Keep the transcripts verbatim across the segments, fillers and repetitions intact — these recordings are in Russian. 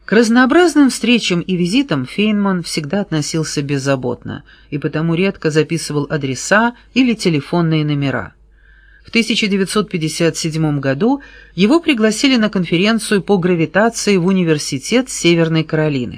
К разнообразным встречам и визитам Фейнман всегда относился беззаботно и потому редко записывал адреса или телефонные номера. В тысяча девятьсот пятьдесят седьмом году его пригласили на конференцию по гравитации в Университет Северной Каролины.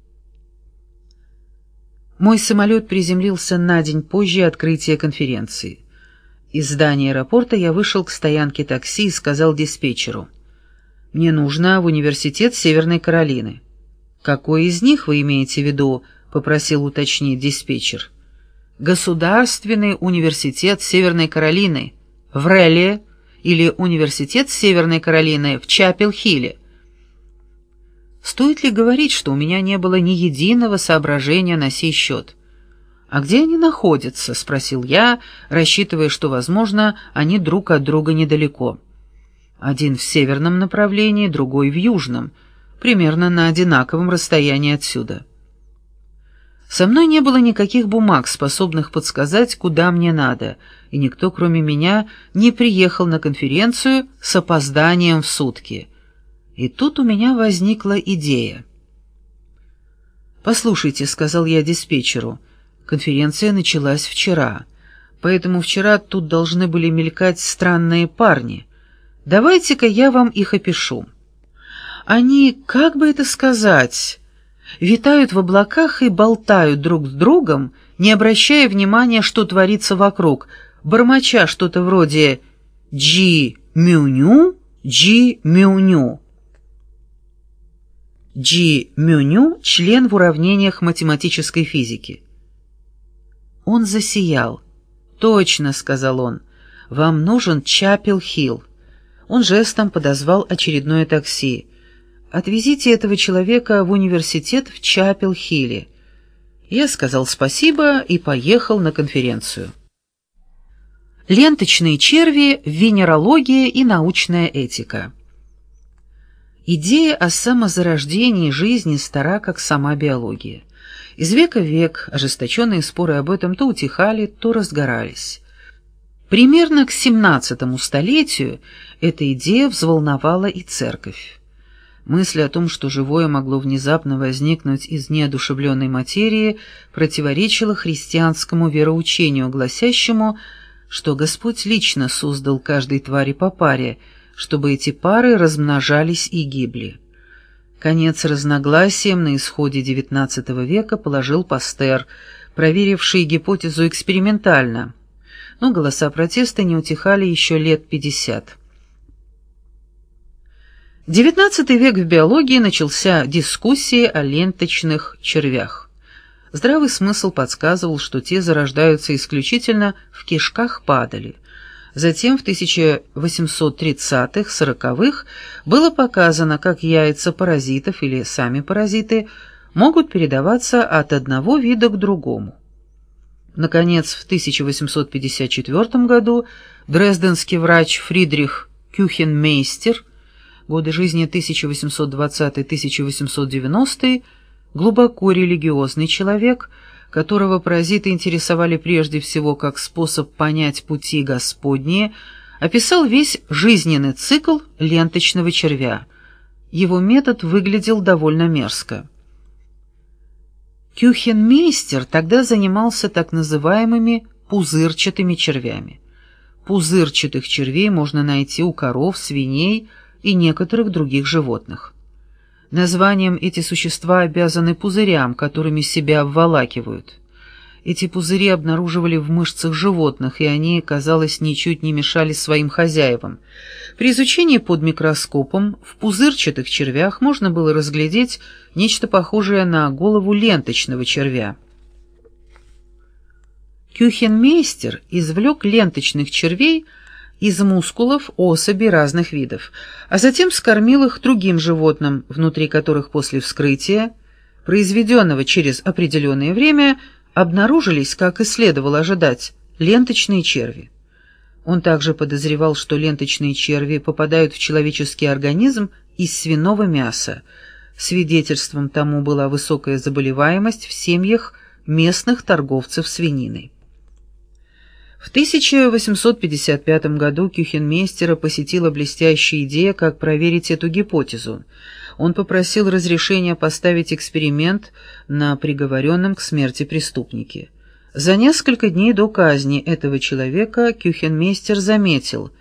Мой самолет приземлился на день позже открытия конференции. Из здания аэропорта я вышел к стоянке такси и сказал диспетчеру: «Мне нужно в Университет Северной Каролины». «Какой из них вы имеете в виду?» — попросил уточнить диспетчер. «Государственный университет Северной Каролины в Релле или Университет Северной Каролины в Чапел-Хилле». Стоит ли говорить, что у меня не было ни единого соображения на сей счет? «А где они находятся?» — спросил я, рассчитывая, что, возможно, они друг от друга недалеко. Один в северном направлении, другой в южном, примерно на одинаковом расстоянии отсюда. Со мной не было никаких бумаг, способных подсказать, куда мне надо, и никто, кроме меня, не приехал на конференцию с опозданием в сутки. И тут у меня возникла идея. «Послушайте», — сказал я диспетчеру, — «конференция началась вчера, поэтому вчера тут должны были мелькать странные парни. Давайте-ка я вам их опишу. Они, как бы это сказать, витают в облаках и болтают друг с другом, не обращая внимания, что творится вокруг, бормоча что-то вроде «Джи-мю-ню, Джи-мю-ню». Джи-мю-ню — член в уравнениях математической физики. Он засиял. «Точно», — сказал он, — «вам нужен Чапел-Хилл». Он жестом подозвал очередное такси. «Отвезите этого человека в университет в Чапел-Хилле». Я сказал спасибо и поехал на конференцию. Ленточные черви, венерология и научная этика. Идея о самозарождении жизни стара, как сама биология. Из века в век ожесточенные споры об этом то утихали, то разгорались. Примерно к семнадцатому столетию эта идея взволновала и церковь. Мысль о том, что живое могло внезапно возникнуть из неодушевленной материи, противоречила христианскому вероучению, гласящему, что Господь лично создал каждой твари по паре, чтобы эти пары размножались и гибли. Конец разногласиям на исходе девятнадцатого века положил Пастер, проверивший гипотезу экспериментально, но голоса протеста не утихали еще лет пятьдесят. девятнадцатый век в биологии начался дискуссией о ленточных червях. Здравый смысл подсказывал, что те зарождаются исключительно в кишках падали. Затем в тысяча восемьсот тридцатых-сороковых было показано, как яйца паразитов или сами паразиты могут передаваться от одного вида к другому. Наконец, в тысяча восемьсот пятьдесят четвёртом году дрезденский врач Фридрих Кюхенмейстер, годы жизни тысяча восемьсот двадцатый — тысяча восемьсот девяностый, глубоко религиозный человек, которого паразиты интересовали прежде всего как способ понять пути Господни, описал весь жизненный цикл ленточного червя. Его метод выглядел довольно мерзко. Кюхенмейстер тогда занимался так называемыми пузырчатыми червями. Пузырчатых червей можно найти у коров, свиней и некоторых других животных. Названием эти существа обязаны пузырям, которыми себя обволакивают. Эти пузыри обнаруживали в мышцах животных, и они, казалось, ничуть не мешали своим хозяевам. При изучении под микроскопом в пузырчатых червях можно было разглядеть нечто похожее на голову ленточного червя. Кюхенмейстер извлек ленточных червей из мускулов особей разных видов, а затем скормил их другим животным, внутри которых после вскрытия, произведенного через определенное время, обнаружились, как и следовало ожидать, ленточные черви. Он также подозревал, что ленточные черви попадают в человеческий организм из свиного мяса. Свидетельством тому была высокая заболеваемость в семьях местных торговцев свининой. В тысяча восемьсот пятьдесят пятом году Кюхенмейстера посетила блестящая идея, как проверить эту гипотезу. Он попросил разрешения поставить эксперимент на приговоренном к смерти преступнике. За несколько дней до казни этого человека кюхенмейстер заметил,